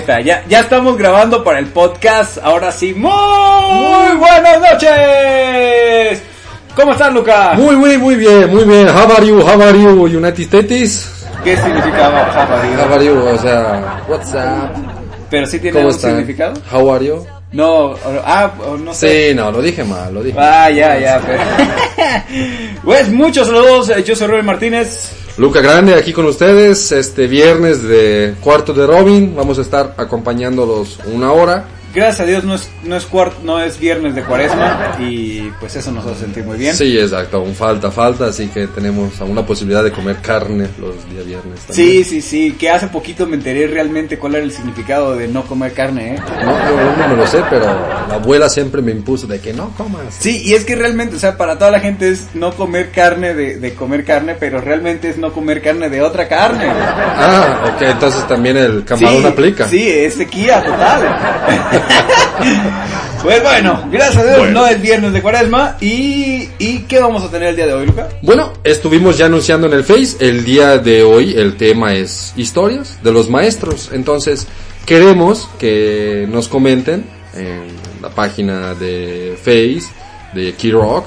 Ya estamos grabando para el podcast. Ahora sí, muy buenas noches. ¿Cómo estás, Lucas? Muy bien. How are you, United States? ¿Qué significaba How are you? O sea, what's up? Pero sí tiene un significado. How are you? No, no sé. Sí, no, lo dije mal. Ya. Pero... Pues muchos saludos. Yo soy Robin Martínez. Luca Grande aquí con ustedes, este viernes de Cuarto de Robin, vamos a estar acompañándolos una hora. Gracias a Dios no es viernes de Cuaresma y pues eso nos hace sentir muy bien. Sí, exacto, aún falta, así que tenemos aún la posibilidad de comer carne los días viernes también. Sí, que hace poquito me enteré realmente cuál era el significado de no comer carne, No, yo no me lo sé, pero la abuela siempre me impuso de que no comas. Sí, y es que realmente, o sea, para toda la gente es no comer carne de comer carne, pero realmente es no comer carne de otra carne. Ah, ok, entonces también el camarón aplica. Sí, es sequía total. Pues bueno, gracias a Dios no es viernes de Cuaresma. ¿Y qué vamos a tener el día de hoy, Luca? Bueno, estuvimos ya anunciando en el Face, el día de hoy el tema es historias de los maestros. Entonces queremos que nos comenten en la página de Face de Key Rock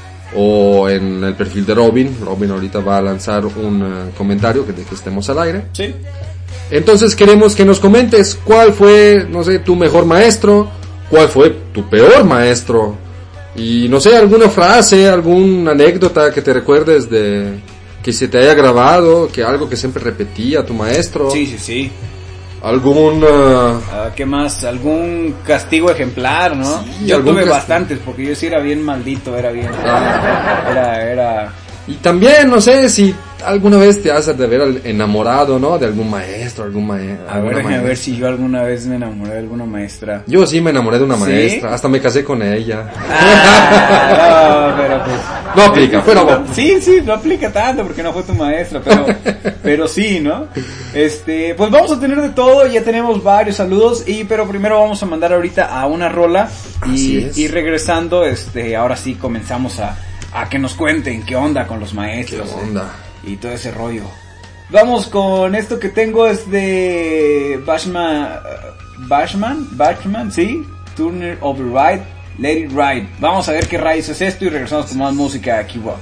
o en el perfil de Robin. Robin ahorita va a lanzar un comentario de que estemos al aire. Sí. Entonces queremos que nos comentes cuál fue, no sé, tu mejor maestro, cuál fue tu peor maestro y no sé, alguna frase, alguna anécdota que te recuerdes de que se te haya grabado, que algo que siempre repetía tu maestro. Sí. Algún ¿qué más? Algún castigo ejemplar, ¿no? Sí, yo tuve bastantes porque yo sí era bien maldito, era bien. Era Y también, no sé si alguna vez te has de haber enamorado, ¿no? De algún maestro, A ver si yo alguna vez me enamoré de alguna maestra. Yo sí me enamoré de una maestra, hasta me casé con ella. Pero pues... No aplica, pero... Sí, no aplica tanto porque no fue tu maestra, pero sí, ¿no? Pues vamos a tener de todo, ya tenemos varios saludos, pero primero vamos a mandar ahorita a una rola y regresando, ahora sí comenzamos a que nos cuenten qué onda con los maestros. ¿Qué onda? Y todo ese rollo. Vamos con esto que tengo, es de Bashman, ¿sí? Turner Override, Let It Ride. Vamos a ver qué rayos es esto y regresamos con más música aquí, Rock.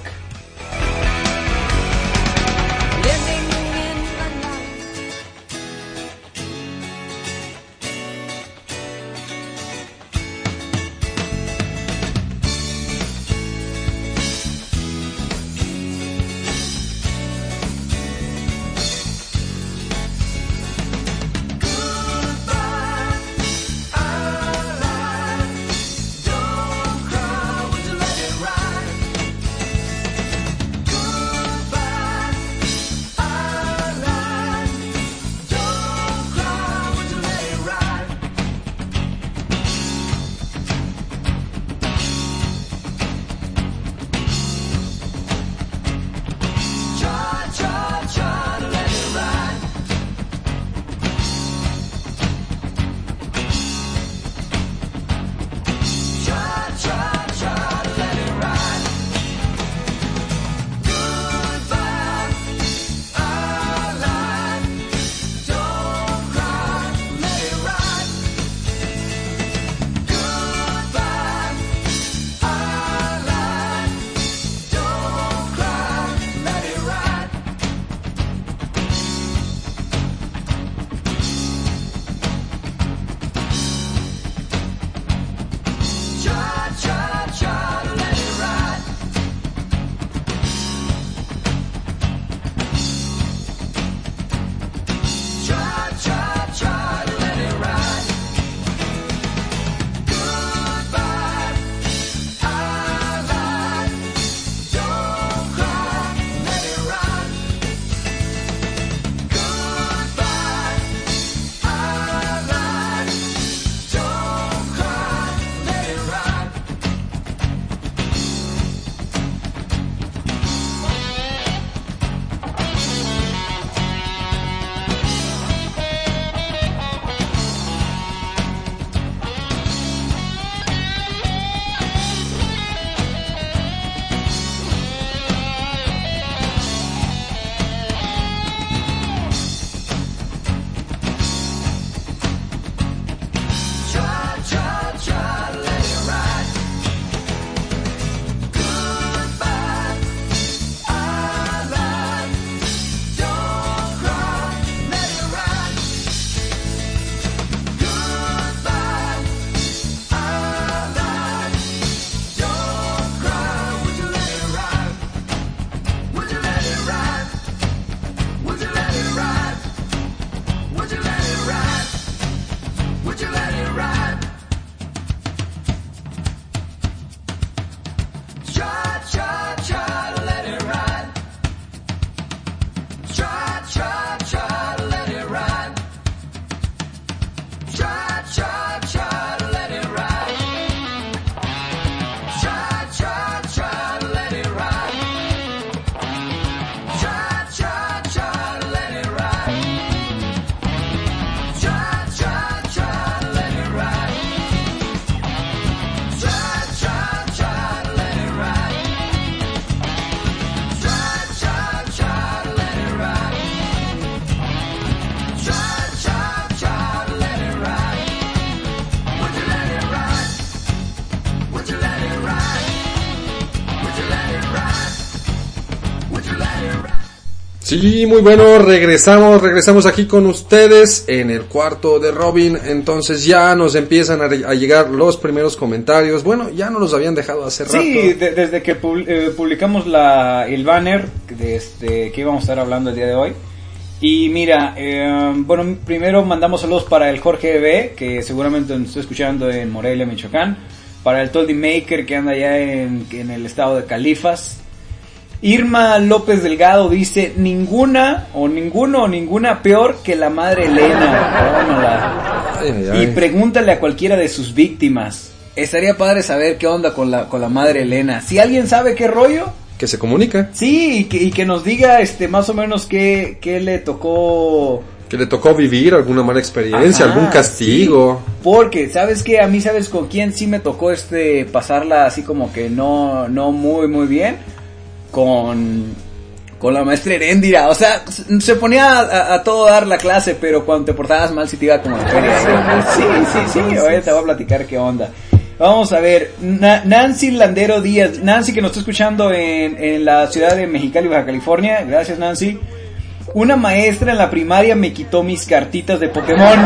Sí, muy bueno, regresamos aquí con ustedes en el cuarto de Robin. Entonces ya nos empiezan a llegar los primeros comentarios. Bueno, ya nos los habían dejado hace rato. Sí, desde que publicamos el banner que íbamos a estar hablando el día de hoy. Y mira, bueno, primero mandamos saludos para el Jorge B, que seguramente nos está escuchando en Morelia, Michoacán. Para el Toldy Maker, que anda allá en el estado de Califas. Irma López Delgado dice: ninguna peor que la madre Elena. Y pregúntale a cualquiera de sus víctimas. Estaría padre saber qué onda con la madre Elena. Si alguien sabe qué rollo, que se comunica. Sí, y que nos diga más o menos qué le tocó. Que le tocó vivir alguna mala experiencia, algún castigo. Sí, porque, ¿sabes qué? A mí, ¿sabes con quién sí me tocó pasarla así como que no muy bien? Con la maestra Heréndira. O sea, se ponía a todo dar la clase, pero cuando te portabas mal sí te iba como en feria. Sí, ahorita te voy a platicar qué onda. Vamos a ver, Nancy Landero Díaz. Nancy, que nos está escuchando en la ciudad de Mexicali, Baja California. Gracias, Nancy. Una maestra en la primaria me quitó mis cartitas de Pokémon.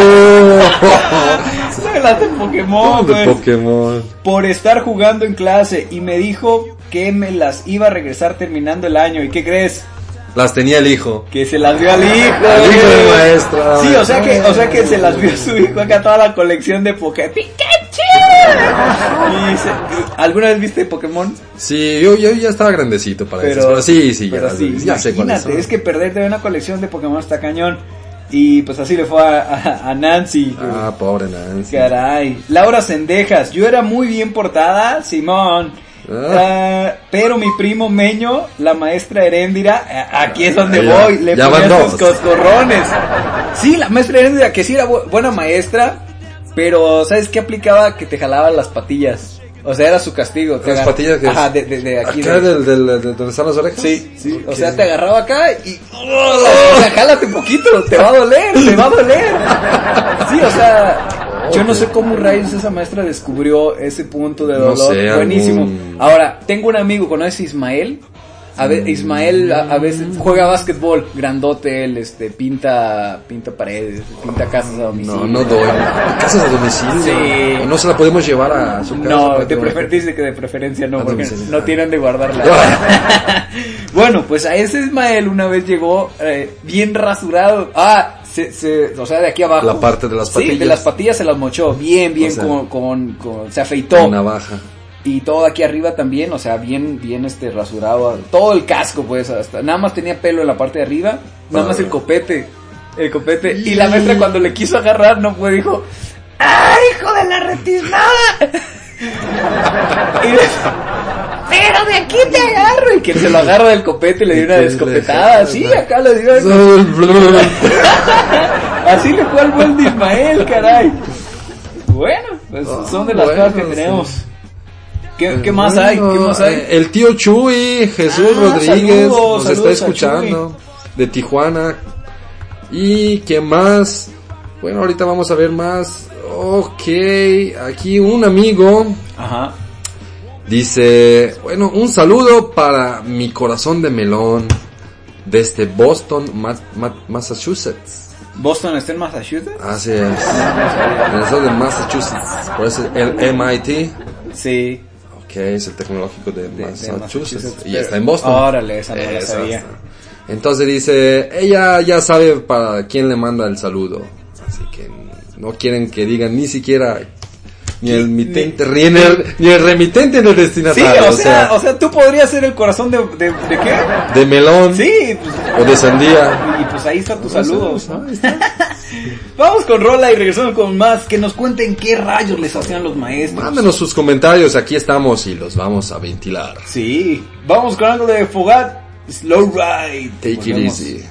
Las de Pokémon, pues, Pokémon. Por estar jugando en clase, y me dijo que me las iba a regresar terminando el año. ¿Y qué crees? Las tenía el hijo. Que se las dio al hijo. Al hijo de maestra. Sí, o sea que se las vio su hijo acá, toda la colección de Pokémon. ¡Pikachu! ¿Alguna vez viste Pokémon? Sí, yo ya estaba grandecito para eso. Pero sí, ya sé cuál es. Es que perderte una colección de Pokémon está cañón. Y pues así le fue a Nancy. Pobre Nancy. Caray. Laura Cendejas: yo era muy bien portada, Simón. Pero mi primo Meño, la maestra Heréndira, aquí es donde voy, le ponía sus coscorrones. Sí, la maestra Heréndira, que sí era buena maestra, pero ¿sabes qué aplicaba? Que te jalaba las patillas. O sea, era su castigo. ¿Las patillas que Ajá, de aquí. ¿Acá donde están las orejas? Sí. Okay. O sea, te agarraba acá y... O sea, jálate poquito, te va a doler. Sí, o sea... Yo no sé cómo rayos esa maestra descubrió ese punto de dolor. No sé, buenísimo. Ahora, tengo un amigo, ¿conoces a Ismael? Ismael a veces juega básquetbol, grandote él, pinta paredes, pinta casas a domicilio. No doy. ¿Casas a domicilio? Sí. No se la podemos llevar a su casa. No, dice que de preferencia no, porque no tienen de guardarla. Bueno, pues a ese Ismael una vez llegó bien rasurado. O sea, de aquí abajo. La parte de las patillas. Sí, de las patillas se las mochó bien, o sea, se afeitó. Con navaja. Y todo aquí arriba también, o sea, bien rasurado, todo el casco pues, hasta nada más tenía pelo en la parte de arriba, nada más el copete, y la maestra cuando le quiso agarrar no fue, dijo: ¡ay, hijo de la retisnada! Pero de aquí te agarro, y que se lo agarra del copete y le dio una descopetada, así, acá le dio así le fue al buen de Ismael, caray. Bueno, pues son de las cosas que tenemos. ¿Qué más hay? El tío Chuy, Jesús Rodríguez, nos está escuchando, de Tijuana. ¿Y quién más? Bueno, ahorita vamos a ver más. Ok, aquí un amigo. Ajá. Dice, bueno, un saludo para mi corazón de melón, desde Boston, Massachusetts. ¿Boston está en Massachusetts? Así es. En el estado de Massachusetts. Por eso el MIT. Sí. Ok, es el tecnológico de Massachusetts. Y está en Boston. Órale, esa no la sabía. Entonces dice, ella ya sabe para quién le manda el saludo. Así que no quieren que digan ni siquiera ni el mitente, ni el remitente ni el destinatario. Sí, o sea, tú podrías ser el corazón de ¿qué? De melón. Sí. O de sandía. Y pues ahí está tu saludo. Vamos con rola y regresamos con más. Que nos cuenten qué rayos les hacían los maestros. Mándenos sus comentarios, aquí estamos y los vamos a ventilar. Sí. Vamos con algo de Fogat, Slow Ride. Take it easy.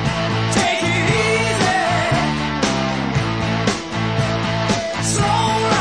So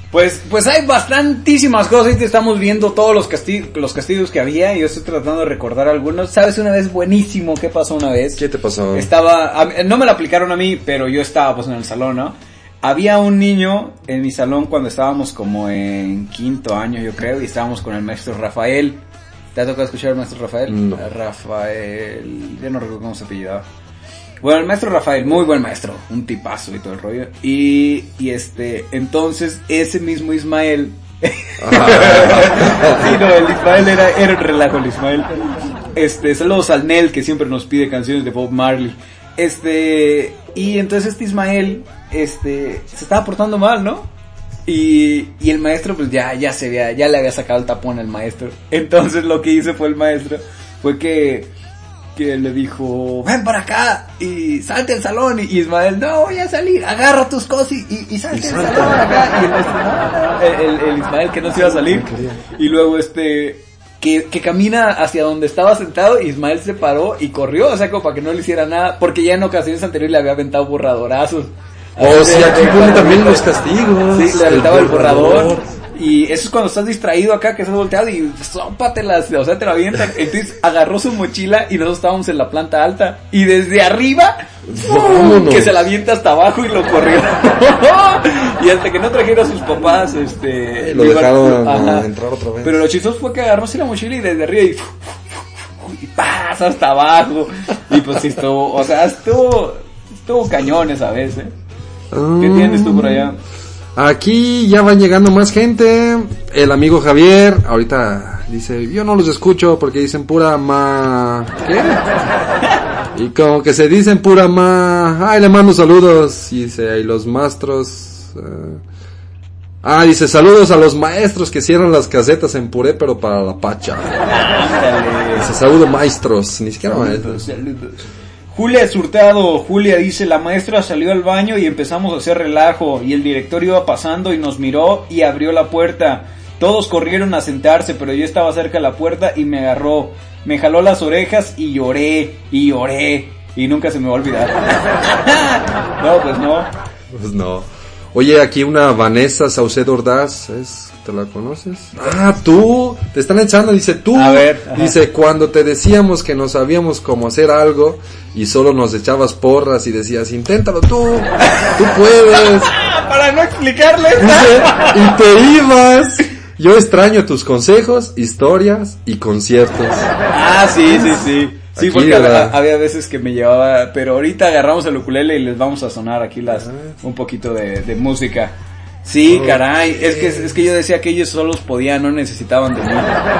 Pues hay bastantísimas cosas. Ahorita estamos viendo todos los castigos que había. Y yo estoy tratando de recordar algunos. ¿Sabes una vez buenísimo qué pasó una vez? ¿Qué te pasó? No me lo aplicaron a mí, pero yo estaba pues en el salón, ¿no? Había un niño en mi salón cuando estábamos como en 5º año, yo creo, y estábamos con el maestro Rafael. ¿Te ha tocado escuchar al maestro Rafael? No. Rafael, yo no recuerdo cómo se apellidaba. Bueno, el maestro Rafael, muy buen maestro, un tipazo y todo el rollo. Y entonces ese mismo Ismael, sí, no, el Ismael era un relajo el Ismael. Saludos al Nel que siempre nos pide canciones de Bob Marley. Y entonces Ismael, se estaba portando mal, ¿no? Y el maestro pues ya le había sacado el tapón al maestro. Entonces lo que hizo el maestro fue que le dijo, ven para acá y salte del salón. Y Ismael, no voy a salir, agarra tus cosas y salte del salón acá. Y el maestro, el Ismael que no se iba a salir. Y luego que camina hacia donde estaba sentado, Ismael se paró y corrió, o sea, como para que no le hiciera nada, porque ya en ocasiones anteriores le había aventado borradorazos. Sí, aquí ponen también los castigos. Sí, le aventaba el borrador. Y eso es cuando estás distraído acá, que estás volteado y sópatelas, o sea, te lo avientan. Entonces agarró su mochila y nosotros estábamos en la planta alta. Y desde arriba, que se la avienta hasta abajo y lo corrió. Y hasta que no trajera a sus papás, lo dejaron entrar otra vez. Pero lo chistoso fue que agarró así la mochila y desde arriba y pasa hasta abajo. Y pues sí estuvo cañón esa vez, ¿Qué tienes tú por allá? Aquí ya van llegando más gente. El amigo Javier ahorita dice, yo no los escucho porque dicen pura ¿qué? Y como que se dicen pura le mando saludos. Y dice, y los maestros dice, saludos a los maestros que hicieron las casetas en puré pero para la pacha. Dice, saludos maestros, ni siquiera maestros. Saludos. Julia Julia dice, la maestra salió al baño y empezamos a hacer relajo, y el director iba pasando y nos miró y abrió la puerta. Todos corrieron a sentarse, pero yo estaba cerca de la puerta y me agarró, me jaló las orejas y lloré, y nunca se me va a olvidar. Pues no. Oye, aquí una Vanessa Saucedo Ordaz, ¿te la conoces? Tú, te están echando, dice tú. A ver, dice, cuando te decíamos que no sabíamos cómo hacer algo y solo nos echabas porras y decías, inténtalo tú puedes. Para no explicarles. Dice, y te ibas. Yo extraño tus consejos, historias y conciertos. Sí. Sí, aquí porque había veces que me llevaba, pero ahorita agarramos el ukulele y les vamos a sonar aquí un poquito de música. Sí, caray, es que yo decía que ellos solos podían, no necesitaban de mí.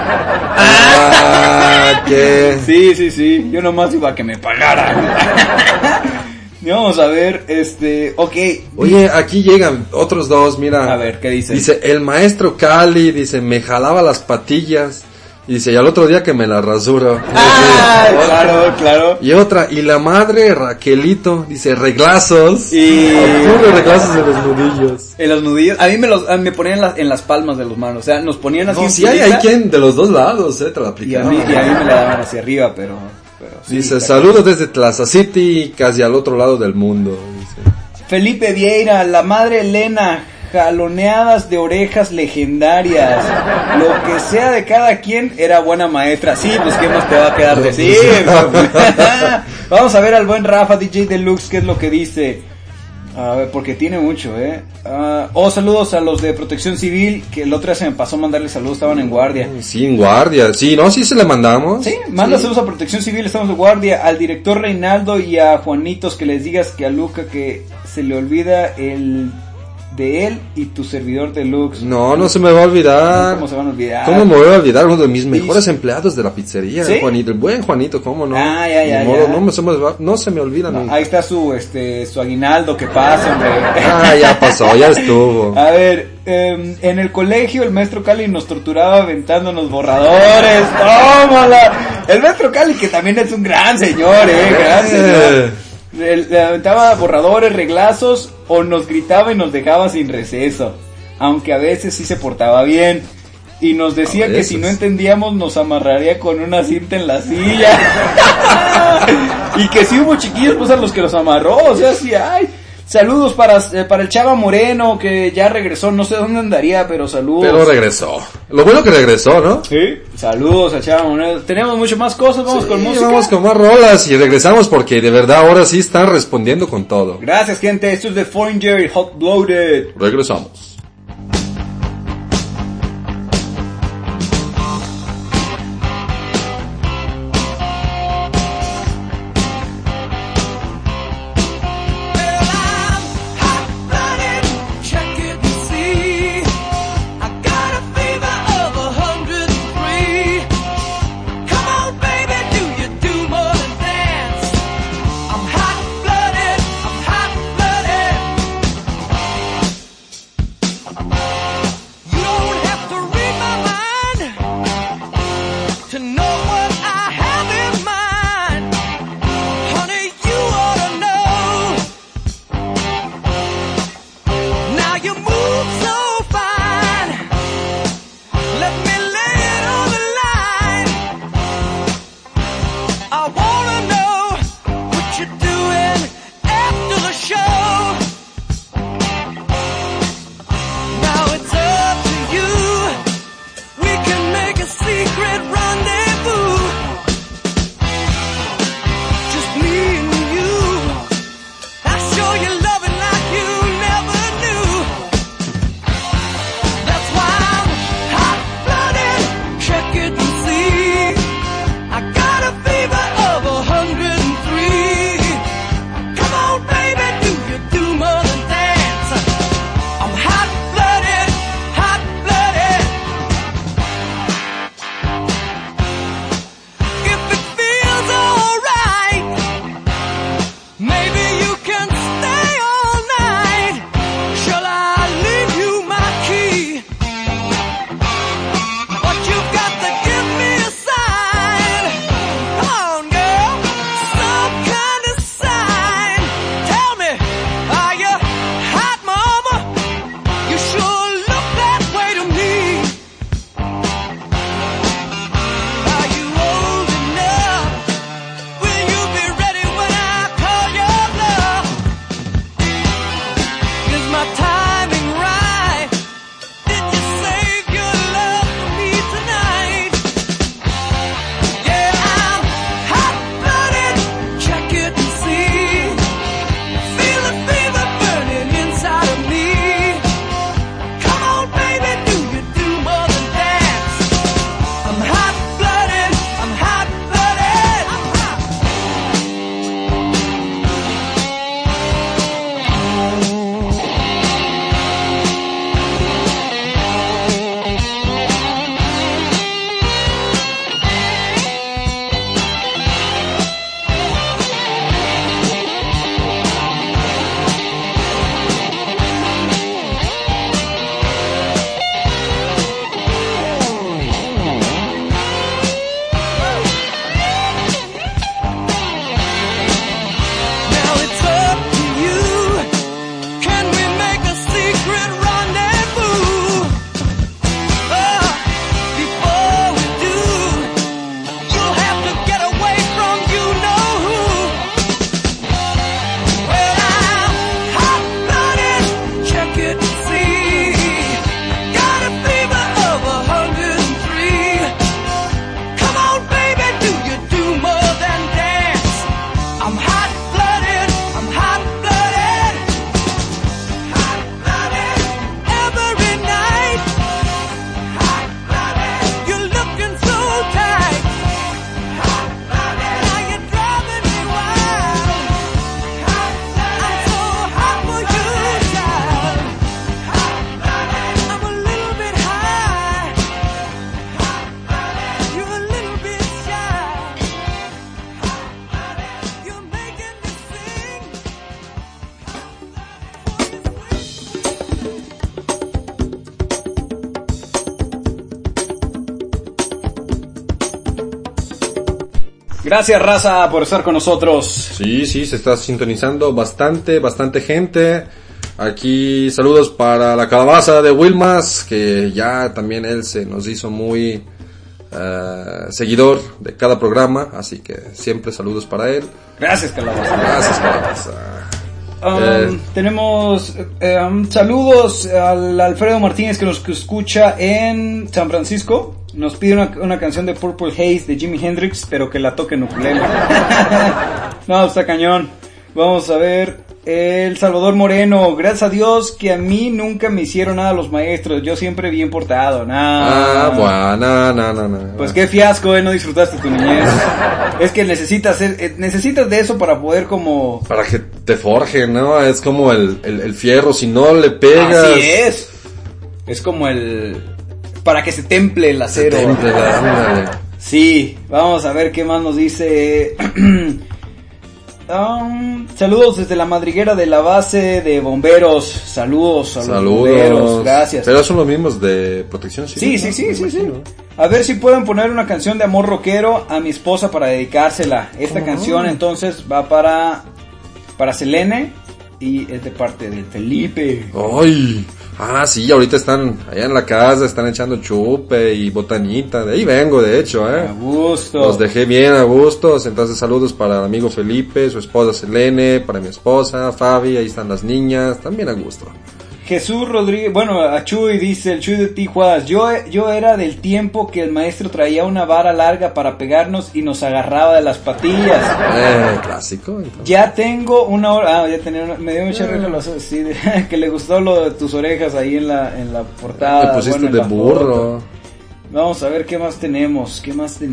¿Qué? Sí, yo nomás iba a que me pagaran. Vamos a ver, ok. Oye, aquí llegan otros dos, mira. A ver, ¿qué dice? Dice, el maestro Cali, dice, me jalaba las patillas. Y dice, y al otro día que me la rasuro. Claro. Y otra, y la madre Raquelito, dice, reglazos. Y reglazos en los nudillos. En los nudillos, a mí me ponían en las palmas de las manos, o sea, nos ponían así. No, sí hay quien de los dos lados, te la aplican. Y a mí me la daban hacia arriba, pero sí. Dice, saludos desde Plaza City, casi al otro lado del mundo. Dice. Felipe Vieira, la madre Elena, jaloneadas de orejas legendarias. Lo que sea de cada quien era buena maestra. Sí, pues qué más te va a quedar de sí. Vamos a ver al buen Rafa DJ Deluxe, qué es lo que dice. A ver, porque tiene mucho, saludos a los de Protección Civil, que el otro día se me pasó mandarle saludos, estaban en guardia. Sí, en guardia, sí, ¿no? Sí se le mandamos. Sí, manda saludos a Protección Civil, estamos en guardia. Al director Reinaldo y a Juanitos, que les digas que a Luca que se le olvida el de él y tu servidor Deluxe. No se me va a olvidar. ¿Cómo se van a olvidar? ¿Cómo me voy a olvidar? Uno de mis mejores empleados de la pizzería, ¿sí? Juanito, el buen Juanito, ¿cómo no? Ya. No se me olvida nunca. Ahí está su aguinaldo, que pasa, hombre. Ya pasó, ya estuvo. A ver, en el colegio el maestro Cali nos torturaba aventándonos borradores. ¡Tómala! El maestro Cali, que también es un gran señor, gran señor. Le aventaba borradores, reglazos, o nos gritaba y nos dejaba sin receso, aunque a veces sí se portaba bien, y nos decía que si no entendíamos nos amarraría con una cinta en la silla. Y que sí hubo chiquillos pues a los que los amarró, o sea, Saludos para el Chava Moreno, que ya regresó, no sé dónde andaría, pero saludos. Pero regresó. Lo bueno que regresó, ¿no? Sí. Saludos al Chava Moreno. Tenemos mucho más cosas, vamos con música. Vamos con más rolas y regresamos porque de verdad ahora sí están respondiendo con todo. Gracias, gente. Esto es de Foreigner y Hot Blooded. Regresamos. Gracias, raza, por estar con nosotros. Sí, se está sintonizando bastante gente. Aquí saludos para la calabaza de Wilmas, que ya también él se nos hizo muy seguidor de cada programa, así que siempre saludos para él. Gracias, calabaza. Gracias, calabaza. Tenemos saludos al Alfredo Martínez que nos escucha en San Francisco. Nos pide una canción de Purple Haze de Jimi Hendrix, pero que la toque en ukulele. No, está cañón. Vamos a ver. El Salvador Moreno, gracias a Dios que a mí nunca me hicieron nada los maestros, yo siempre bien portado, Bueno. Pues qué fiasco, no disfrutaste tu niñez. Es que necesitas de eso para poder como... Para que te forjen, ¿no? Es como el fierro, si no le pegas... Así es. Es como para que se temple el acero. Sí, vamos a ver qué más nos dice... saludos desde la madriguera de la base de bomberos. Saludos a los bomberos. Gracias. Pero son los mismos de protección civil. Sí. A ver si pueden poner una canción de amor rockero a mi esposa para dedicársela. Esta canción entonces va para Selene y es de parte del Felipe. ¡Ay! Sí, ahorita están allá en la casa, están echando chupe y botanita. De ahí vengo, de hecho, A gusto. Los dejé bien a gustos. Entonces, saludos para el amigo Felipe, su esposa Selene, para mi esposa, Fabi, ahí están las niñas, también a gusto. Jesús Rodríguez, a Chuy dice, el Chuy de Tijuas, yo era del tiempo que el maestro traía una vara larga para pegarnos y nos agarraba de las patillas. Clásico. Entonces. Ya tengo una hora, me dio mucha risa que le gustó lo de tus orejas ahí en la portada. Me pusiste de burro. Foto. Vamos a ver qué más tenemos.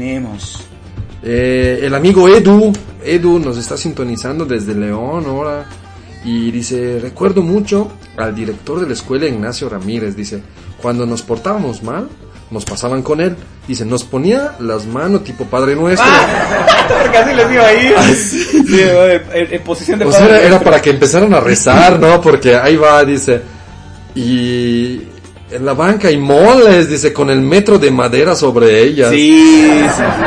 El amigo Edu nos está sintonizando desde León ahora. Y dice, recuerdo mucho al director de la escuela, Ignacio Ramírez, dice, cuando nos portábamos mal, nos pasaban con él, dice, nos ponía las manos tipo Padre Nuestro. Casi les iba a ir. Sí, en posición de Padre Nuestro. Era para que empezaran a rezar, ¿no? Porque ahí va, dice, y en la banca hay moles, dice, con el metro de madera sobre ellas. Sí,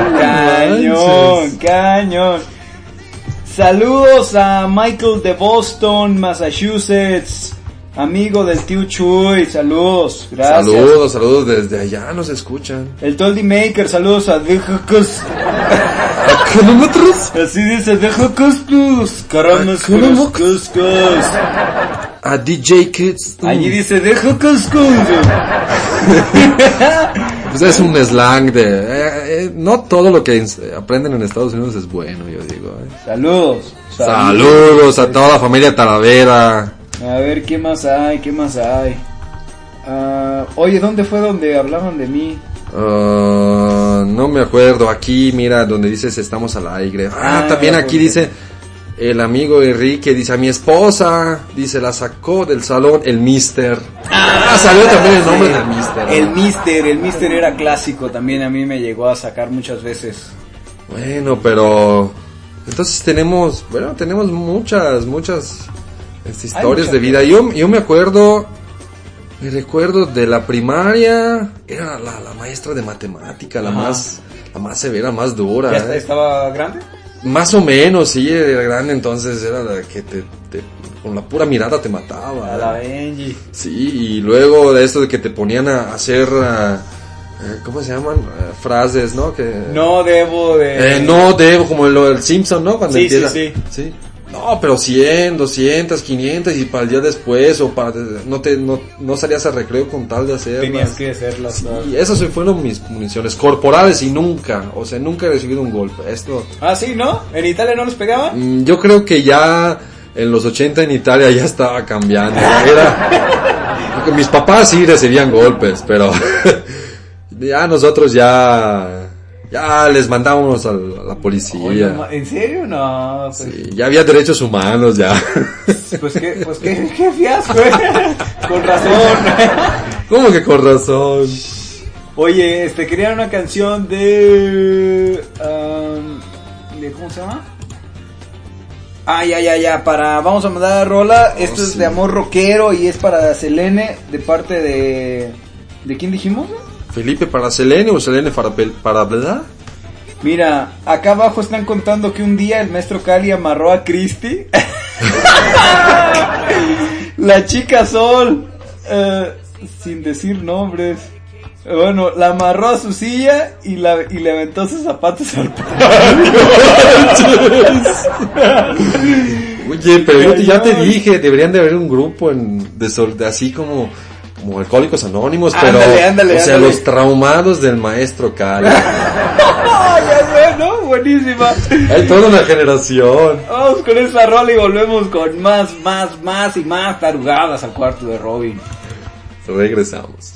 cañón. Saludos a Michael de Boston, Massachusetts, amigo del tío Chuy, saludos, gracias. Saludos desde allá, nos escuchan. El Toldy Maker, saludos a DJCus. ¿A kilómetros? Así dice DJCus, caramba, a DJ Kids. Allí dice DJCus. Pues es un slang de... no todo lo que aprenden en Estados Unidos es bueno, yo digo. Saludos a toda la familia Talavera. A ver, ¿qué más hay? Oye, ¿dónde fue donde hablaban de mí? No me acuerdo. Aquí, mira, donde dices estamos al aire. También aquí dice... El amigo Enrique dice, a mi esposa, dice, la sacó del salón el Mister. Salió también el nombre del Mister. El Mister era clásico, también a mí me llegó a sacar muchas veces. Bueno, pero entonces tenemos muchas historias de vida. Yo me recuerdo de la primaria, era la maestra de matemática, la más severa, más dura. ¿Ya estaba grande? Más o menos, sí, era grande, entonces era la que te con la pura mirada te mataba. A la Benji. Sí, y luego de esto de que te ponían a hacer, ¿cómo se llaman? Frases, ¿no? Que no debo, como el Simpson, ¿no? Cuando empieza. Sí. No, pero 100, 200, 500 y para el día después o para no salías al recreo con tal de hacerlas. Tenías que hacerlas. Sí, esas fueron mis municiones corporales y nunca he recibido un golpe. Esto. Sí, ¿no? ¿En Italia no los pegaban? Yo creo que ya en los 80 en Italia ya estaba cambiando. Porque mis papás sí recibían golpes, pero ya nosotros ya les mandábamos a la policía. Oye, ¿en serio? No. Pues... Sí, ya había derechos humanos ya. Pues qué fiasco, Con razón. ¿Cómo que con razón? Oye, quería una canción de ¿cómo se llama? Ya. Vamos a mandar a rola. Esto es de amor rockero y es para Selene de parte de ¿quién dijimos? Felipe para Selene o Selene para ¿verdad? Mira, acá abajo están contando que un día el maestro Cali amarró a Cristi. La chica Sol, sin decir nombres. Bueno, la amarró a su silla y le aventó sus zapatos al patio. Oye, pero yo ya te dije, deberían de haber un grupo así como Alcohólicos Anónimos, pero ándale. los traumados del maestro Cali. Ya sé, ¿no? Buenísima. Hay toda una generación. Vamos con esta rola y volvemos con más y más tarugadas al cuarto de Robin. Regresamos.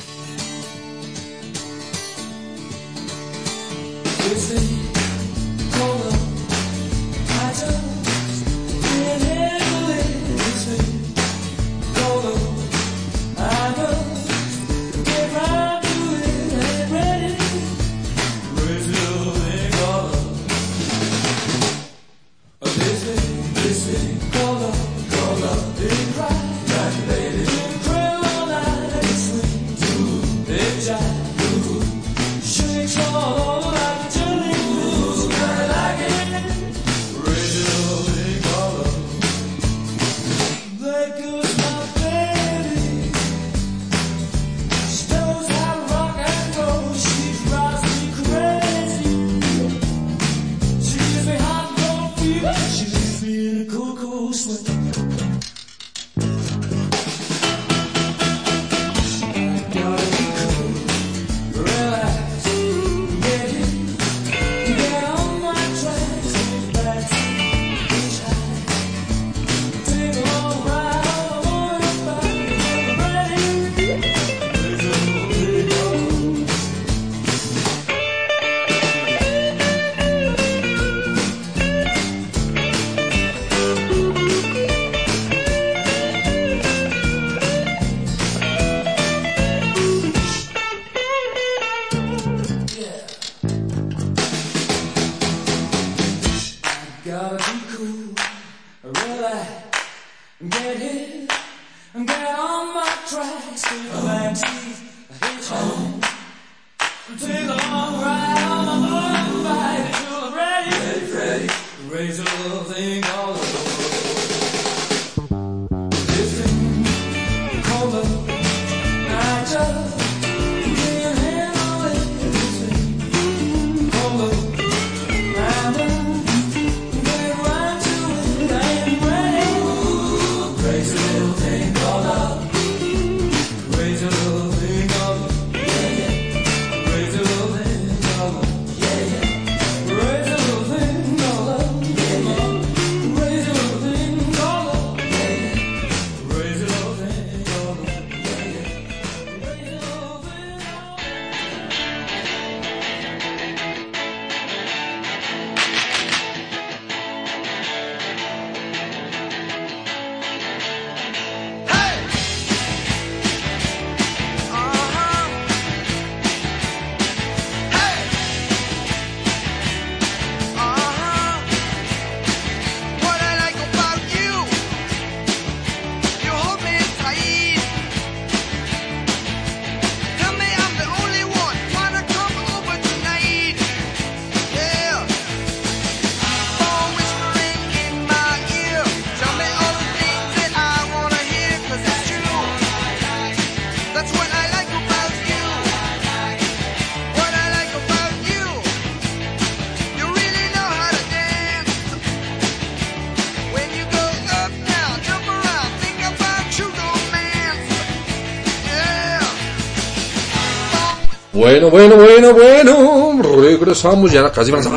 Bueno, regresamos, ya casi vamos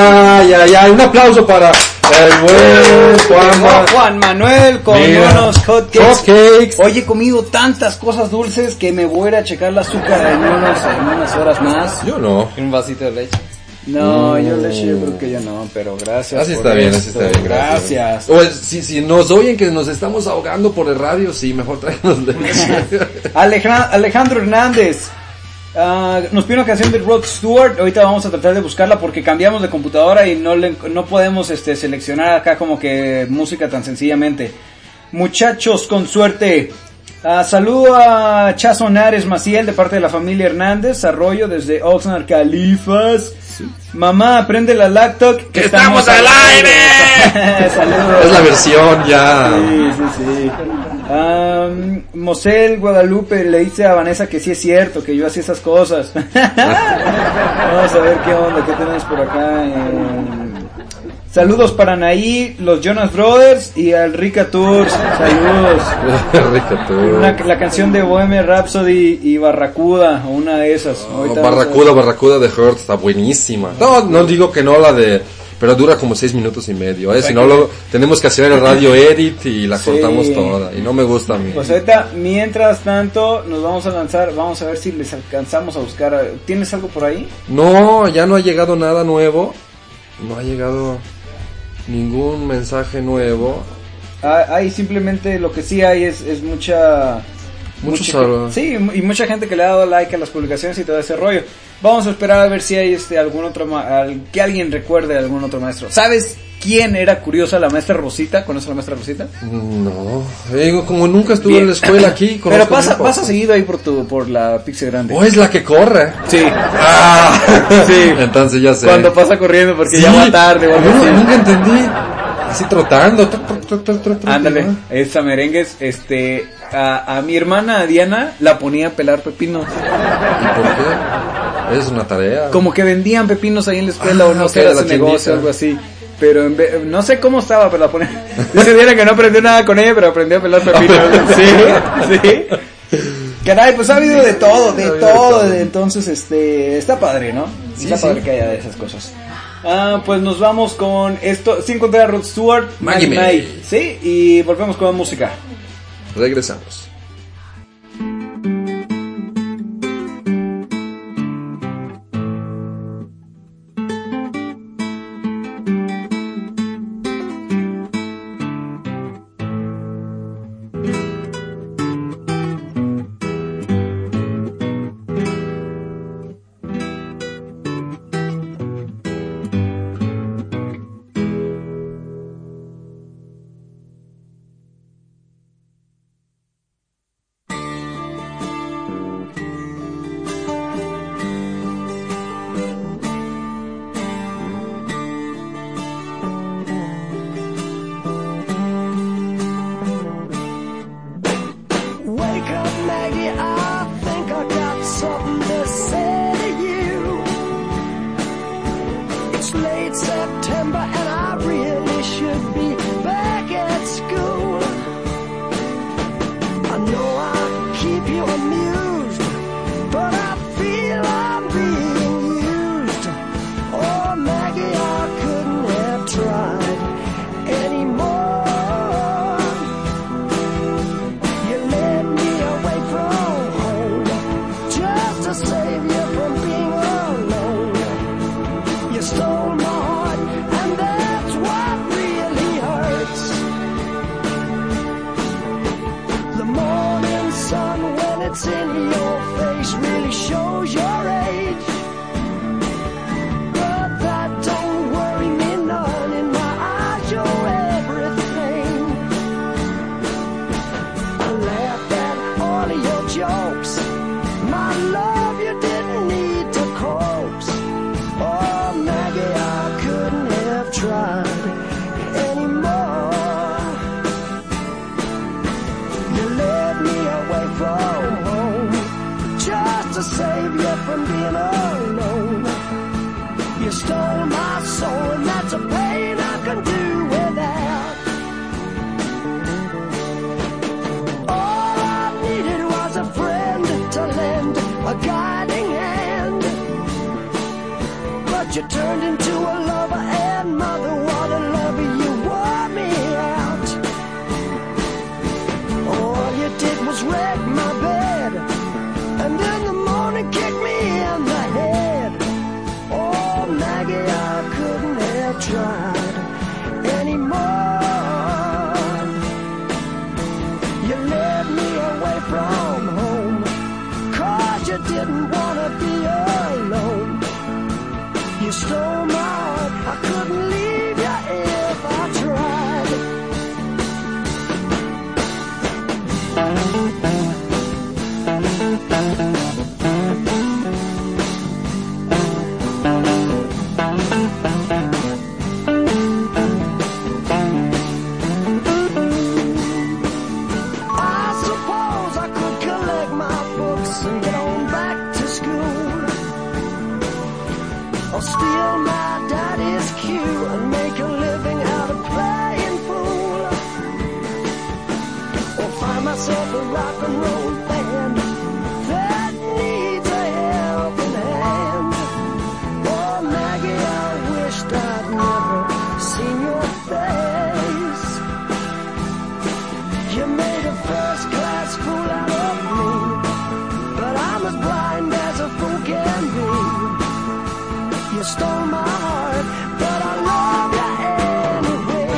a... un aplauso para el buen Juan Manuel con unos hotcakes. Oye, he comido tantas cosas dulces que me voy a ir a checar el azúcar en unas horas más. Yo no. Un vasito de leche. No, yo leche yo creo que yo no, pero gracias. Así está bien, gracias. O si nos oyen que nos estamos ahogando por el radio, sí, mejor tráenos leche. Alejandro Hernández. Nos pide una canción de Rod Stewart. Ahorita vamos a tratar de buscarla porque cambiamos de computadora y no podemos seleccionar acá como que música tan sencillamente. Muchachos, con suerte. Saludo a Chazo Nares Maciel de parte de la familia Hernández Arroyo desde Oxnard, Califas. Sí. Mamá, prende la laptop que estamos al aire. Saludos. Es la versión ya. Sí. Mosel Guadalupe le dice a Vanessa que sí es cierto, que yo hacía esas cosas. Vamos a ver qué onda, qué tenemos por acá. Saludos para Anaí, los Jonas Brothers y al Rica Tours. Saludos. Rica Tours. La canción de Bohemian Rhapsody y Barracuda, una de esas. Barracuda de Hurt está buenísima. No digo que no la de... Pero dura como 6 minutos y medio, Si no, tenemos que hacer el radio edit y la cortamos toda. Y no me gusta a mí. Pues ahorita, mientras tanto, nos vamos a lanzar. Vamos a ver si les alcanzamos a buscar. ¿Tienes algo por ahí? No, ya no ha llegado nada nuevo. No ha llegado ningún mensaje nuevo. Hay simplemente lo que sí hay es mucha sí, y mucha gente que le ha dado like a las publicaciones y todo ese rollo. Vamos a esperar a ver si hay algún otro que alguien recuerde algún otro maestro. ¿Sabes quién era curiosa? La maestra Rosita. ¿Conoces a la maestra Rosita? No, como nunca estuve en la escuela aquí. Pero pasa seguido ahí por la Pixie Grande. Es la que corre. Sí. Sí. Entonces ya sé. Cuando pasa corriendo porque ya va tarde. Nunca entendí. Así trotando. Ándale, esa merengues, a mi hermana Diana la ponía a pelar pepinos. ¿Y por qué? Es una tarea. Como que vendían pepinos ahí en la escuela o no sé, era su negocio o algo así. Pero no sé cómo estaba, pero la ponía. Dice Diana que no aprendió nada con ella, pero aprendió a pelar pepinos. Sí. Caray, pues ha habido de todo. Entonces, está padre, ¿no? Está padre que haya esas cosas. Pues nos vamos con esto. Sí encontré a Rod Stewart, Maggie May. Sí, y volvemos con la música. Regresamos. You turned into a lover and mother. What a lover, you wore me out. All you did was wreck my bed, and in the morning kick me in the rock and roll band that needs a helping hand. Oh, Maggie, I wished I'd never seen your face. You made a first-class fool out of me, but I'm as blind as a fool can be. You stole my heart, but I love you anyway.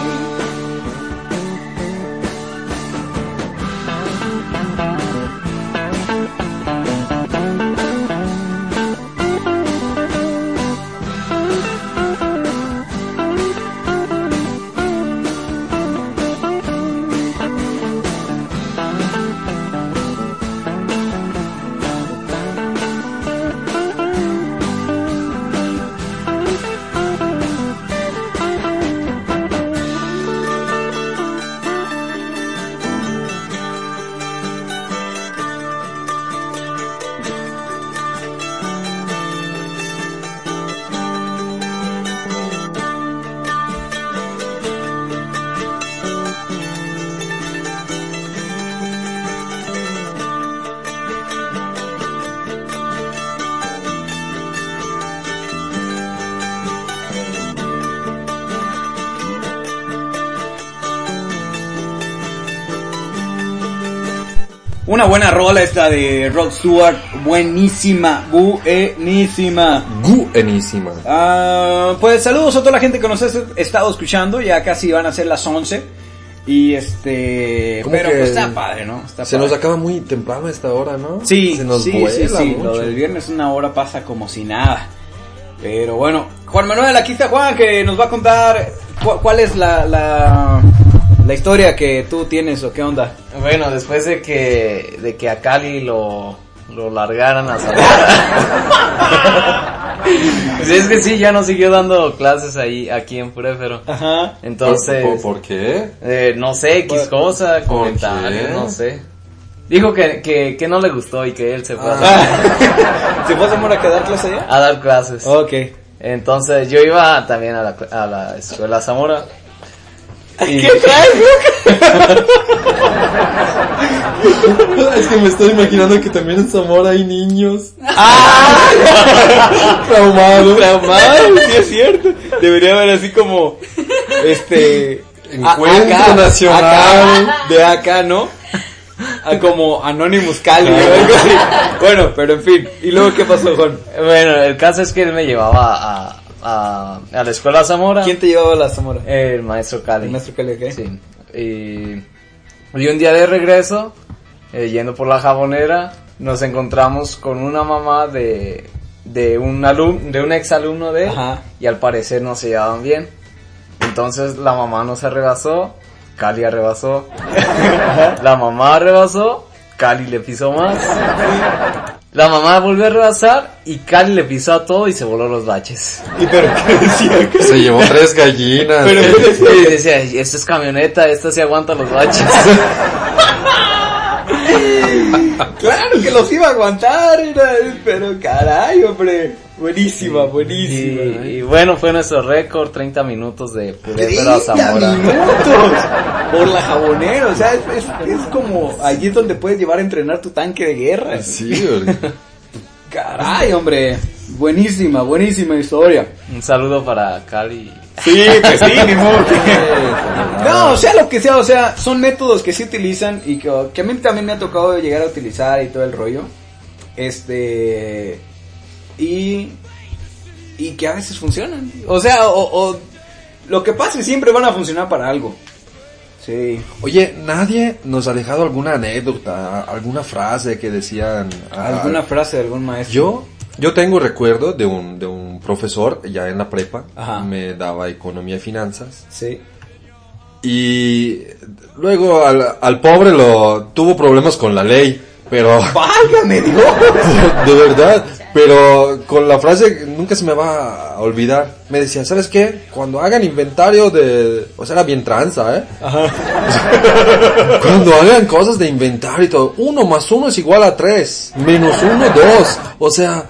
Una buena rola esta de Rod Stewart, buenísima, buenísima. Pues saludos a toda la gente que nos ha estado escuchando, ya casi van a ser las 11. Y pero pues está padre, ¿no? Está se padre. nos acaba muy temprano esta hora, ¿no? Sí, se nos sí, vuela sí. mucho. Lo del viernes una hora pasa como si nada. Pero bueno, Juan Manuel, aquí está Juan que nos va a contar cuál es la historia que tú tienes o qué onda. Bueno, después de que a Cali lo largaran a Zamora. Pues es que sí, ya no siguió dando clases aquí en Puréfero. Ajá. Entonces, ¿Por qué? No sé, X cosa, comentarios, no sé. Dijo que no le gustó y que él se fue ¿Se fue a Zamora a dar clase allá? a dar clases. Ok. Entonces yo iba también a la escuela Zamora. Y- ¿Qué traes, Es que me estoy imaginando que también en Zamora hay niños. Traumado, sí es cierto. Debería haber así como Encuentro acá, nacional. de acá, ¿no? Como Anonymous Cali o algo así. Bueno, pero en fin. ¿Y luego qué pasó, Juan? Bueno, el caso es que él me llevaba a la escuela Zamora. ¿Quién te llevaba a la Zamora? El maestro Cali. ¿El maestro Cali, qué? Sí. Y un día de regreso, yendo por la Jabonera, nos encontramos con una mamá de un ex alumno de él. Ajá. Y al parecer no se llevaban bien. Entonces la mamá no se rebasó, Cali arrebasó. La mamá arrebasó, Cali le pisó más. La mamá volvió a rebasar y Cali le pisó a todo y se voló los baches. ¿Y pero qué decía? Se llevó 3 gallinas. Pero Y decía, esta es camioneta, esta sí aguanta los baches. claro que los iba a aguantar, pero caray, hombre. Buenísima. Y bueno, fue nuestro récord, 30 minutos de Puréfero a 30 Zamora. minutos por la Jabonera, o sea, es como allí es donde puedes llevar a entrenar tu tanque de guerra. Sí, güey. Caray, hombre, buenísima historia. Un saludo para Cali. Sí, pues sí, ni modo que... No, sea lo que sea, o sea, son métodos que se utilizan y que a mí también me ha tocado llegar a utilizar y todo el rollo. Y que a veces funcionan. O sea, o lo que pase siempre van a funcionar para algo. Sí. Oye, nadie nos ha dejado alguna anécdota, alguna frase que decían. ¿Alguna frase de algún maestro? Yo tengo recuerdo de un profesor ya en la prepa. Ajá. Me daba economía y finanzas. Sí. Y luego al pobre tuvo problemas con la ley, pero ¡Válgame Dios! de verdad, pero con la frase nunca se me va a olvidar. Me decía, ¿sabes qué? Cuando hagan inventario o sea, era bien tranza, ¿eh? Ajá. Cuando hagan cosas de inventario y todo, 1 más 1 es igual a 3, menos 1, 2, o sea...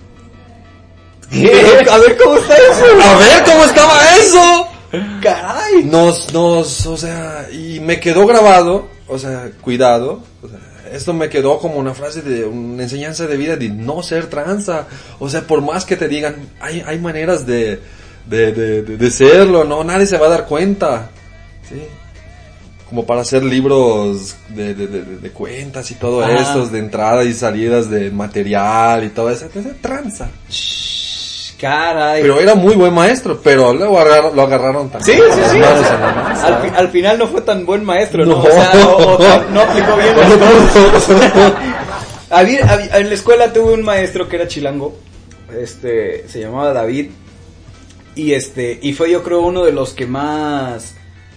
A ver cómo está eso. A ver cómo estaba eso. Caray. O sea, y me quedó grabado o sea, cuidado. O sea, esto me quedó como una frase de una enseñanza de vida de no ser tranza. O sea, por más que te digan, hay maneras de serlo, ¿no? Nadie se va a dar cuenta. Sí. Como para hacer libros de cuentas y todo eso, de entradas y salidas de material y todo eso. Entonces, tranza. Caray. Pero era muy buen maestro, pero luego lo agarraron también. Sí. Al final no fue tan buen maestro, ¿no? No. O sea, no aplicó bien las cosas. En la escuela tuve un maestro que era chilango. Se llamaba David. Y fue, yo creo, uno de los que más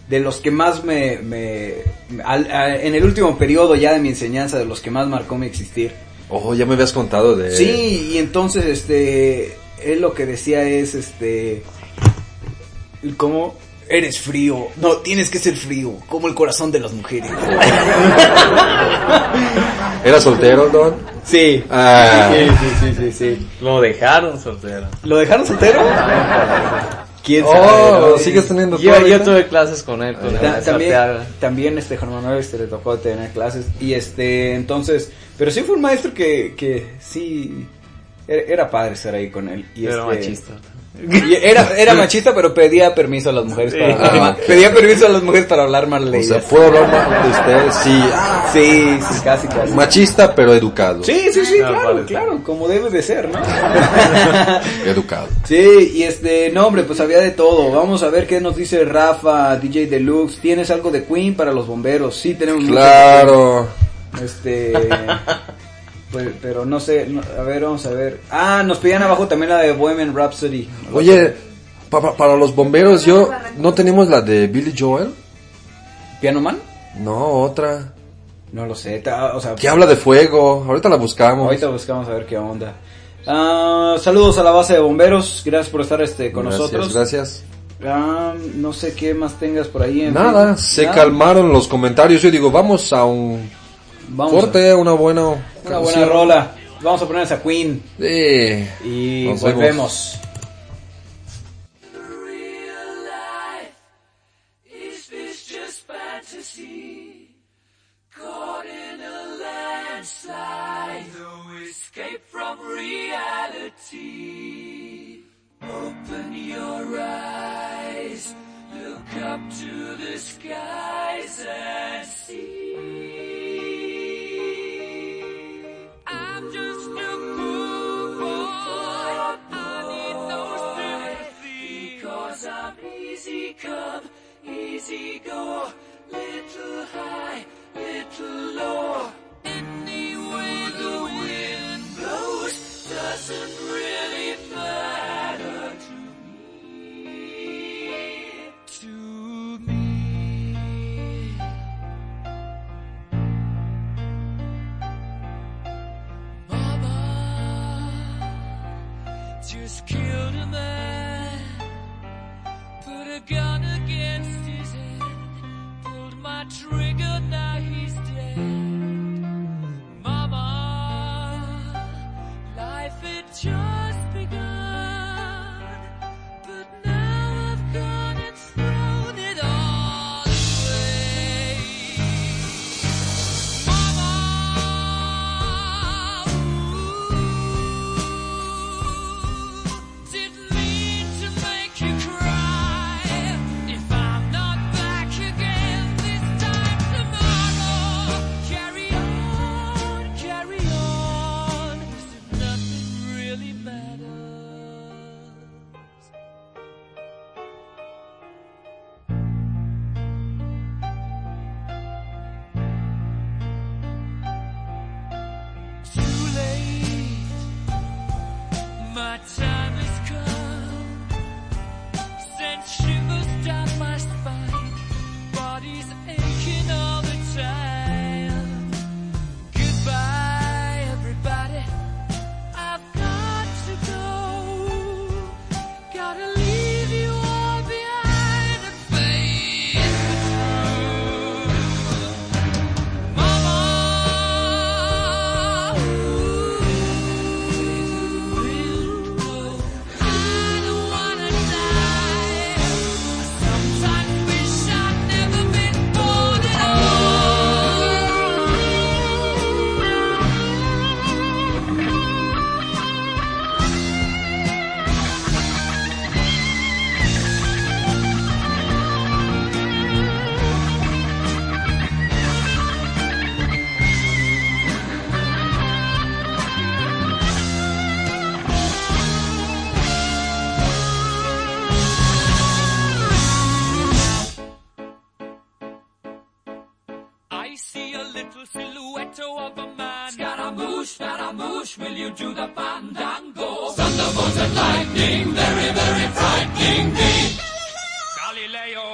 en el último periodo ya de mi enseñanza, de los que más marcó mi existir. Oh, ya me habías contado de... Sí, y entonces, él lo que decía es, ¿cómo? Eres frío. No, tienes que ser frío, como el corazón de las mujeres. ¿Era soltero, Don? Sí. Sí. Lo dejaron soltero. ¿Lo dejaron soltero? ¿Quién sabe? Oh, sigues teniendo Yo ahorita? tuve clases con él. Con También Juan Manuel le tocó tener clases. Y entonces, pero sí fue un maestro que sí era padre estar ahí con él. Y era machista. Y era machista, pero pedía permiso a las mujeres pedía permiso a las mujeres para hablar mal de O sea, ellas. ¿puedo hablar mal de ustedes? Sí. Sí, casi. Machista, pero educado. Sí, claro, como debe de ser, ¿no? Educado. Sí, y no, hombre, pues había de todo. Vamos a ver qué nos dice Rafa, DJ Deluxe. ¿Tienes algo de Queen para los bomberos? Sí, tenemos Claro. pues, pero no sé, a ver, vamos a ver. Nos pedían abajo también la de Bohemian Rhapsody. Oye, para los bomberos, ¿no tenemos la de Billy Joel? ¿Piano Man? No, otra. No lo sé, o sea... Que habla de fuego, ahorita la buscamos. Ahorita buscamos a ver qué onda. Saludos a la base de bomberos, gracias por estar con nosotros. Gracias. No sé qué más tengas por ahí. Nada, se calmaron los comentarios. Yo digo, vamos a un corte, una buena rola. Vamos a poner esa Queen. Sí. Y Nos volvemos. Caught in a landslide, no escape from reality. Open your eyes, look up to the skies and see. I'm just a poor boy, I need no sympathy, 'cause I'm easy come, easy go, little high, little low. Any way the wind blows doesn't really matter to me. Mama just killed a man, put a gun against his head, pulled my trigger, now he's dead. Mama, life had just begun, but now I've gone and thrown it all away. Mama, ooh, little silhouette of a man. Scaramouche, will you do the fandango? Thunderbolt and lightning, very, very frightening me. Galileo,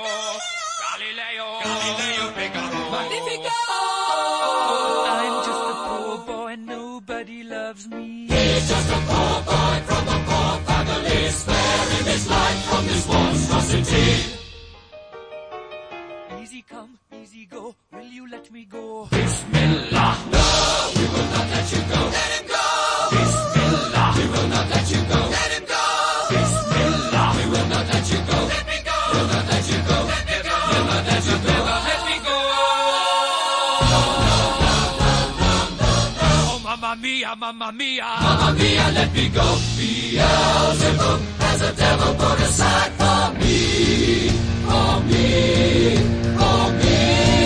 Figaro. Magnifico! I'm just a poor boy, nobody loves me. He's just a poor boy from a poor family, sparing his life from this monstrosity. Easy come, easy go, will you let me go? Bismillah, no, we will not let you go. Let him go! Bismillah, we will not let you go. Let him go! Bismillah, we will not let you go. Let me go! We'll not let you go. Let me go! We'll not let you go. Let me go! Oh, mamma mia, mamma mia. Mamma mia, let me go. Beelzebub has a devil put aside for me. For me. For me.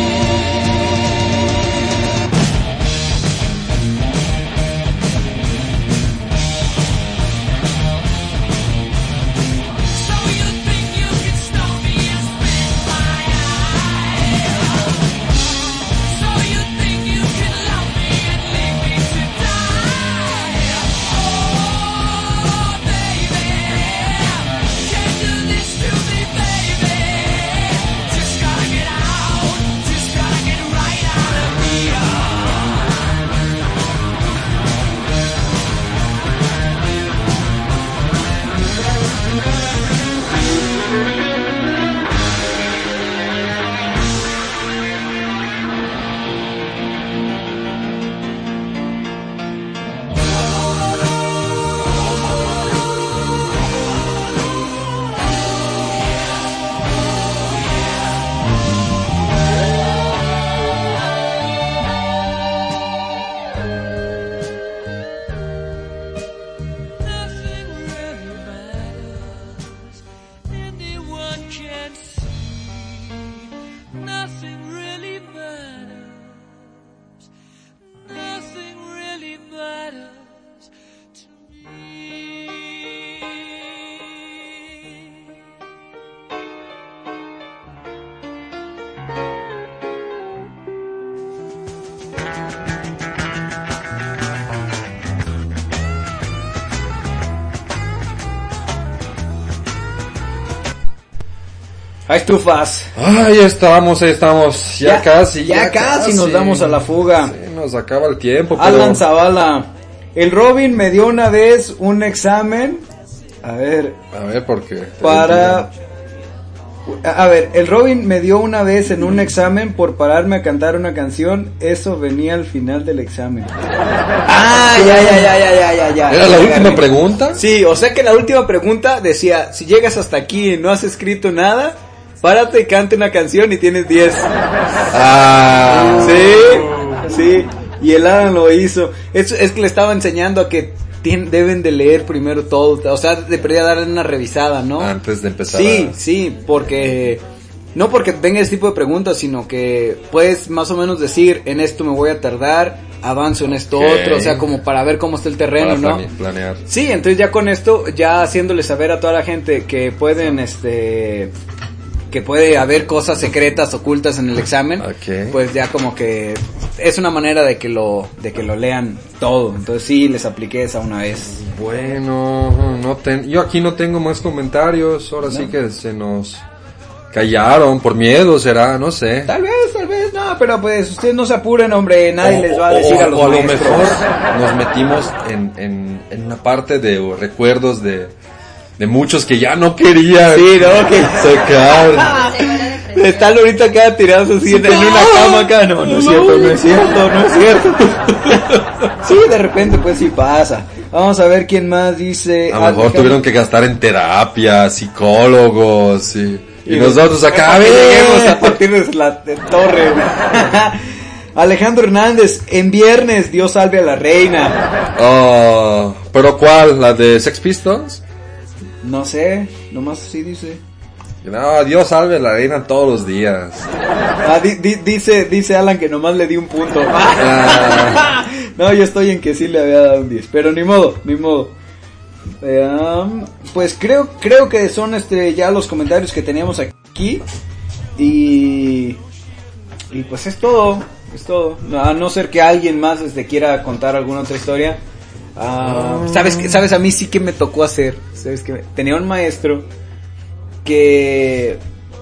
Ahí estufas. Ahí estamos. Ya casi nos damos a la fuga. Sí, nos acaba el tiempo. Alan Zavala. El Robin me dio una vez un examen. A ver, ¿por qué? El Robin me dio una vez en un examen por pararme a cantar una canción. Eso venía al final del examen. Ya. ¿Era la última pregunta? Sí, o sea que la última pregunta decía, si llegas hasta aquí y no has escrito nada, párate y cante una canción y tienes 10. Sí. Y el Alan lo hizo. Es que le estaba enseñando a que deben de leer primero todo. O sea, debería darle una revisada, ¿no? Antes de empezar. Sí, porque... No porque tenga ese tipo de preguntas, sino que puedes más o menos decir, en esto me voy a tardar, avanzo en esto otro, o sea, como para ver cómo está el terreno, para ¿no? Planear. Sí, entonces ya con esto, ya haciéndole saber a toda la gente que pueden, que puede haber cosas secretas ocultas en el examen, pues ya como que es una manera de que lo lean todo. Entonces sí, les apliqué esa una vez. Bueno, yo aquí no tengo más comentarios, ahora sí que se nos callaron por miedo, será, no sé. Tal vez, no, pero pues ustedes no se apuren, hombre, nadie les va a decir a los o a lo maestros. mejor nos metimos en una parte de recuerdos de muchos que ya no querían sacar. Están ahorita acá tirados así en una cama acá. No es cierto. Sí, de repente pues sí pasa. Vamos a ver quién más dice. A lo mejor tuvieron que gastar en terapia, psicólogos y nosotros acá lleguemos a partir de la torre. Alejandro Hernández, en viernes, Dios salve a la reina. Oh, ¿pero cuál? ¿La de Sex Pistols? No sé, nomás así dice. No, Dios salve a la reina todos los días. Dice Alan que nomás le di un punto. No, yo estoy en que sí le había dado un 10, pero ni modo. Pues creo que son ya los comentarios que teníamos aquí y pues es todo. Es todo. A no ser que alguien más quiera contar alguna otra historia. ¿Sabes? A mí sí que me tocó hacer. ¿Sabes? Que tenía un maestro que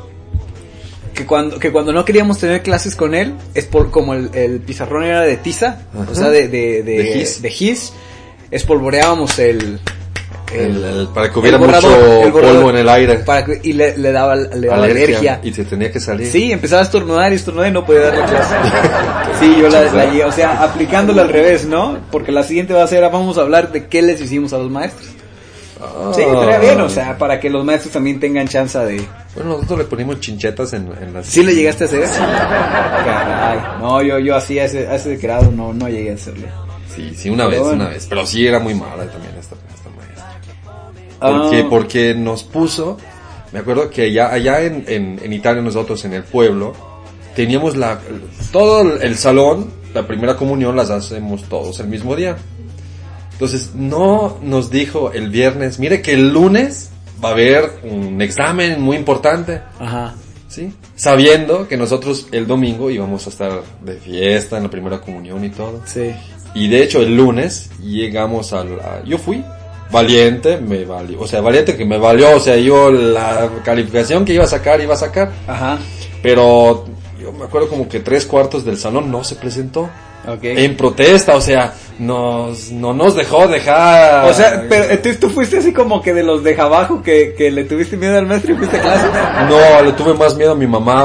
cuando no queríamos tener clases con él, es como el pizarrón era de tiza, o sea, de gis, espolvoreábamos para que hubiera borrador, mucho polvo en el aire. Y le daba alergia. Y se tenía que salir. Sí, empezaba a estornudar y no podía dar la clase. Sí, yo o sea, aplicándola al revés, ¿no? Porque la siguiente va a ser, vamos a hablar de qué les hicimos a los maestros. Sí, estaría bien, o sea, para que los maestros también tengan chance de... Bueno, nosotros le ponimos chinchetas en las... ¿Sí le llegaste a hacer? Caray, no, yo así a ese grado no llegué a hacerlo. Sí, una vez, pero sí era muy mala también esta maestra. Porque nos puso, me acuerdo que allá en Italia nosotros en el pueblo, teníamos todo el salón, la primera comunión las hacemos todos el mismo día. Entonces no nos dijo el viernes, mire que el lunes va a haber un examen muy importante. Ajá. ¿Sí? Sabiendo que nosotros el domingo íbamos a estar de fiesta en la primera comunión y todo. Sí. Y de hecho el lunes llegamos yo fui valiente, valiente que me valió, o sea, yo la calificación que iba a sacar. Ajá. Pero yo me acuerdo como que 3/4 del salón no se presentó. Okay. En protesta, o sea, no nos dejó dejar. O sea, pero entonces tú fuiste así como que de los de abajo que le tuviste miedo al maestro y fuiste a clases. No, le tuve más miedo a mi mamá.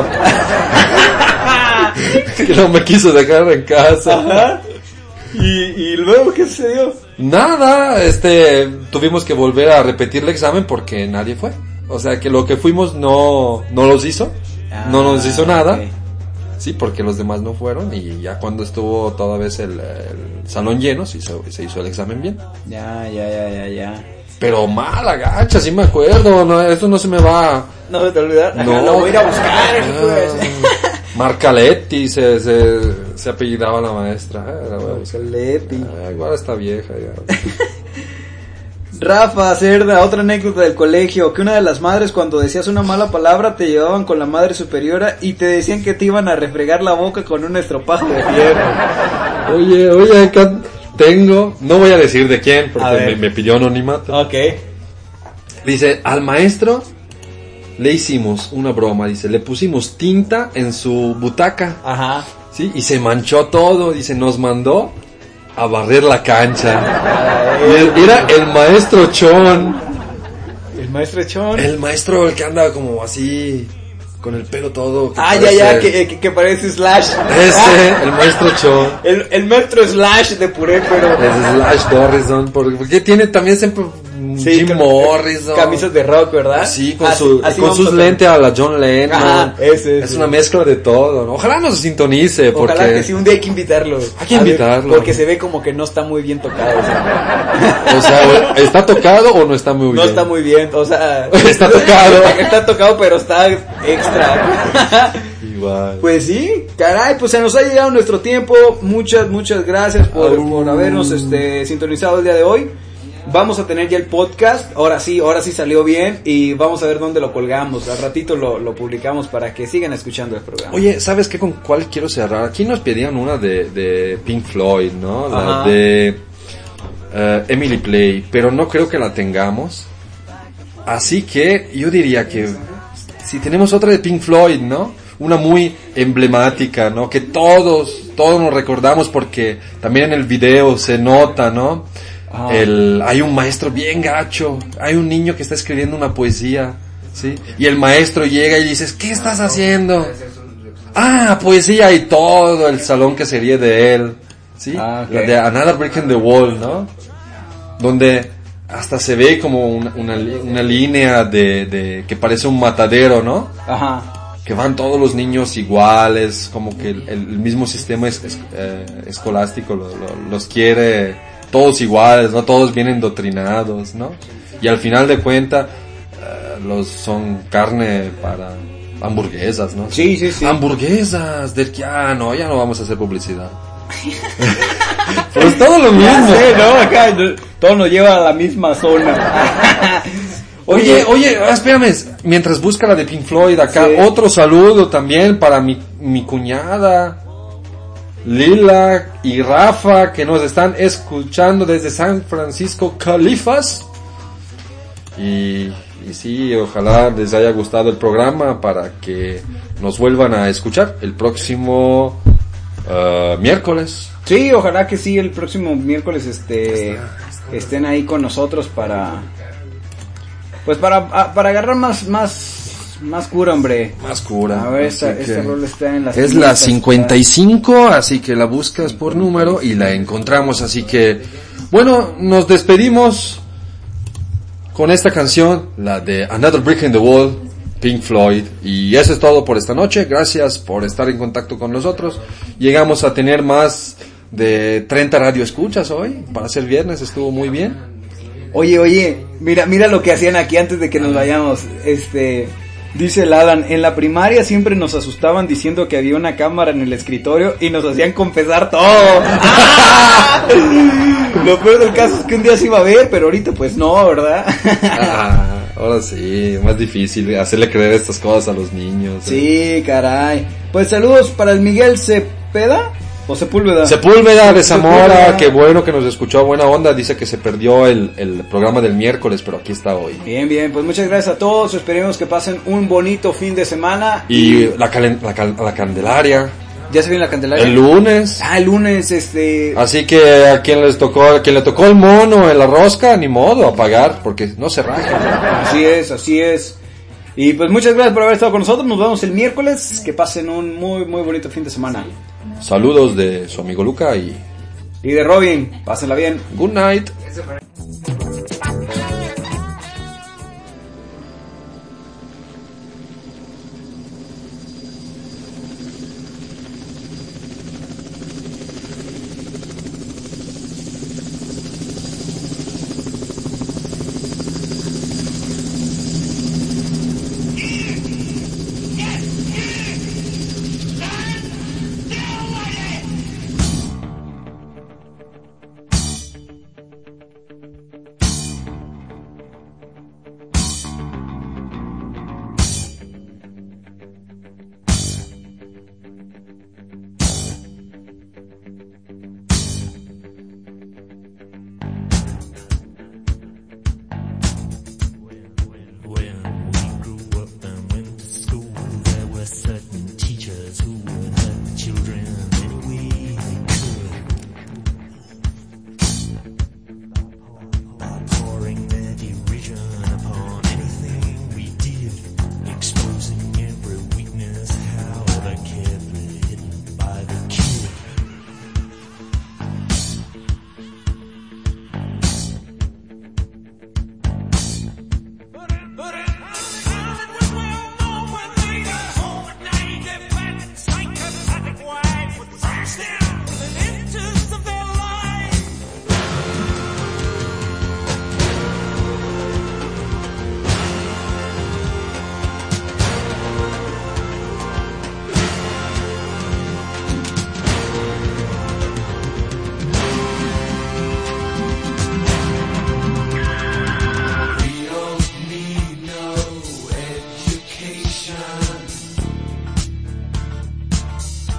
Que no me quiso dejar en casa. Ajá. ¿Y luego qué sucedió? Nada, tuvimos que volver a repetir el examen porque nadie fue. O sea, que lo que fuimos no los hizo. No nos hizo nada. Okay. Sí, porque los demás no fueron y ya cuando estuvo toda vez el salón lleno se hizo el examen bien. Ya. Pero mala gacha, sí me acuerdo, no, esto no se me va. No se te olvida. No, lo voy a ir a buscar. Marcaletti se apellidaba la maestra. Marcaletti. Igual está vieja ya. Rafa Cerda, otra anécdota del colegio, que una de las madres cuando decías una mala palabra te llevaban con la madre superiora y te decían que te iban a refregar la boca con un estropajo de fierro. Oye, acá tengo, no voy a decir de quién porque me pidió anonimato. Ok. Dice, al maestro le hicimos una broma, dice, le pusimos tinta en su butaca. Ajá. Sí, y se manchó todo, dice, nos mandó a barrer la cancha. Y era el maestro Chon. ¿El maestro Chon? El maestro, el que anda como así, con el pelo todo. Que parece Slash. Ese, el maestro Chon. El maestro Slash de puré, pero... Es Slash Morrison, porque tiene también siempre... Jim Morrison. Camisas de rock, ¿verdad? Sí, con sus lentes a la John Lennon. Ajá, ese. Es una mezcla de todo, ¿no? Ojalá nos sintonice. Ojalá que sí, un día hay que invitarlo. Hay que invitarlo. Porque se ve como que no está muy bien tocado. O sea, ¿está tocado o no está muy bien? No está muy bien, o sea... Está tocado. Está tocado, pero está extra. Igual. Pues sí, caray, pues se nos ha llegado nuestro tiempo. Muchas gracias por habernos sintonizado el día de hoy. Vamos a tener ya el podcast, ahora sí salió bien y vamos a ver dónde lo colgamos, al ratito lo publicamos para que sigan escuchando el programa. Oye, ¿sabes qué? ¿Con cuál quiero cerrar? Aquí nos pedían una de Pink Floyd, ¿no? La de Emily Play, pero no creo que la tengamos, así que yo diría que si tenemos otra de Pink Floyd, ¿no? Una muy emblemática, ¿no? Que todos nos recordamos porque también en el video se nota, ¿no? Hay un maestro bien gacho, hay un niño que está escribiendo una poesía, ¿sí? Y el maestro llega y dices, ¿qué estás haciendo? Poesía, y todo el salón que sería de él, ¿sí? La de Another Brick in the Wall, ¿no? Donde hasta se ve como una línea de que parece un matadero, ¿no? Ajá. Que van todos los niños iguales, como que el mismo sistema escolástico los quiere todos iguales, ¿no? Todos bien endoctrinados, ¿no? Y al final de cuentas, son carne para hamburguesas, ¿no? Sí. Hamburguesas, ya no vamos a hacer publicidad. Pero es todo lo mismo. ¿No? Acá todo nos lleva a la misma zona. Oye, espérame, mientras busca la de Pink Floyd acá, otro saludo también para mi cuñada. Lila y Rafa, que nos están escuchando desde San Francisco, Califas. Y sí, ojalá les haya gustado el programa para que nos vuelvan a escuchar el próximo miércoles. Sí, ojalá que sí, el próximo miércoles estén ahí con nosotros para agarrar más cura, hombre. Más cura. A ver, esta rol está en las es la 55, así que la buscas por número y la encontramos. Así que, bueno, nos despedimos con esta canción, la de Another Brick in the Wall, Pink Floyd. Y eso es todo por esta noche. Gracias por estar en contacto con nosotros. Llegamos a tener más de 30 radioescuchas hoy. Para ser viernes estuvo muy bien. Oye, mira lo que hacían aquí antes de que nos vayamos. Dice el Alan, en la primaria siempre nos asustaban diciendo que había una cámara en el escritorio y nos hacían confesar todo. Lo peor del caso es que un día se iba a ver, pero ahorita pues no, ¿verdad? Ahora sí, más difícil hacerle creer estas cosas a los niños. Sí, caray. Pues saludos para el Miguel Cepeda. ¿O Sepúlveda? Sepúlveda de Zamora, qué bueno que nos escuchó, buena onda. Dice que se perdió el programa del miércoles, pero aquí está hoy. Bien, pues muchas gracias a todos. Esperemos que pasen un bonito fin de semana. Y la Candelaria. ¿Ya se viene la Candelaria? El lunes. El lunes, Así que a quien le tocó el mono en la rosca, ni modo, a pagar, porque no se raja. Así es. Y pues muchas gracias por haber estado con nosotros. Nos vemos el miércoles. Que pasen un muy, muy bonito fin de semana. Saludos de su amigo Luca y de Robin. Pásenla bien. Good night.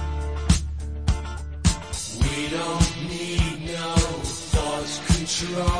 We don't need no thought control.